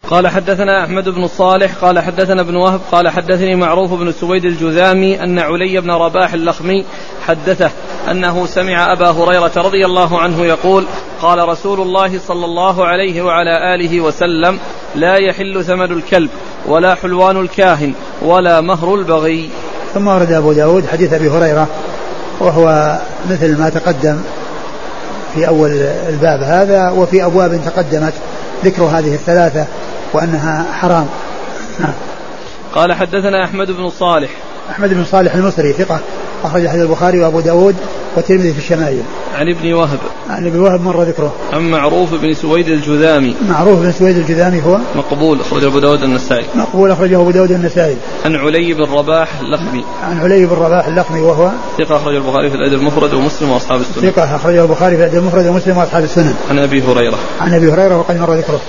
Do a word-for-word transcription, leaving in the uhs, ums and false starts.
قال حدثنا أحمد بن الصالح قال حدثنا ابن وهب قال حدثني معروف بن سويد الجذامي أن علي بن رباح اللخمي حدثه أنه سمع أبا هريرة رضي الله عنه يقول قال رسول الله صلى الله عليه وعلى آله وسلم لا يحل ثمن الكلب ولا حلوان الكاهن ولا مهر البغي. ثم ورد أبو داود حديث أبي هريرة وهو مثل ما تقدم في أول الباب هذا وفي أبواب تقدمت ذكر هذه الثلاثة وأنها حرام. نعم. قال حدثنا أحمد بن صالح أحمد بن صالح المصري ثقة أخرج حديث البخاري وأبو داود والترمذي في الشمائل. عن ابن وهب عن ابن وهب مر ذكره. عن معروف بن سويد الجذامي معروف بن سويد الجذامي هو مقبول أخرجه أبو داود النسائي مقبول أخرجه أبو داود النسائي. عن علي بن رباح اللخمي عن علي بن رباح اللخمي وهو ثقة أخرجه البخاري في الأدب المفرد ومسلم وأصحاب السنن. ثقة أخرجه البخاري في الأدب المفرد ومسلم وأصحاب السنن. عن أبي هريرة عن أبي هريرة وقد مر ذكره.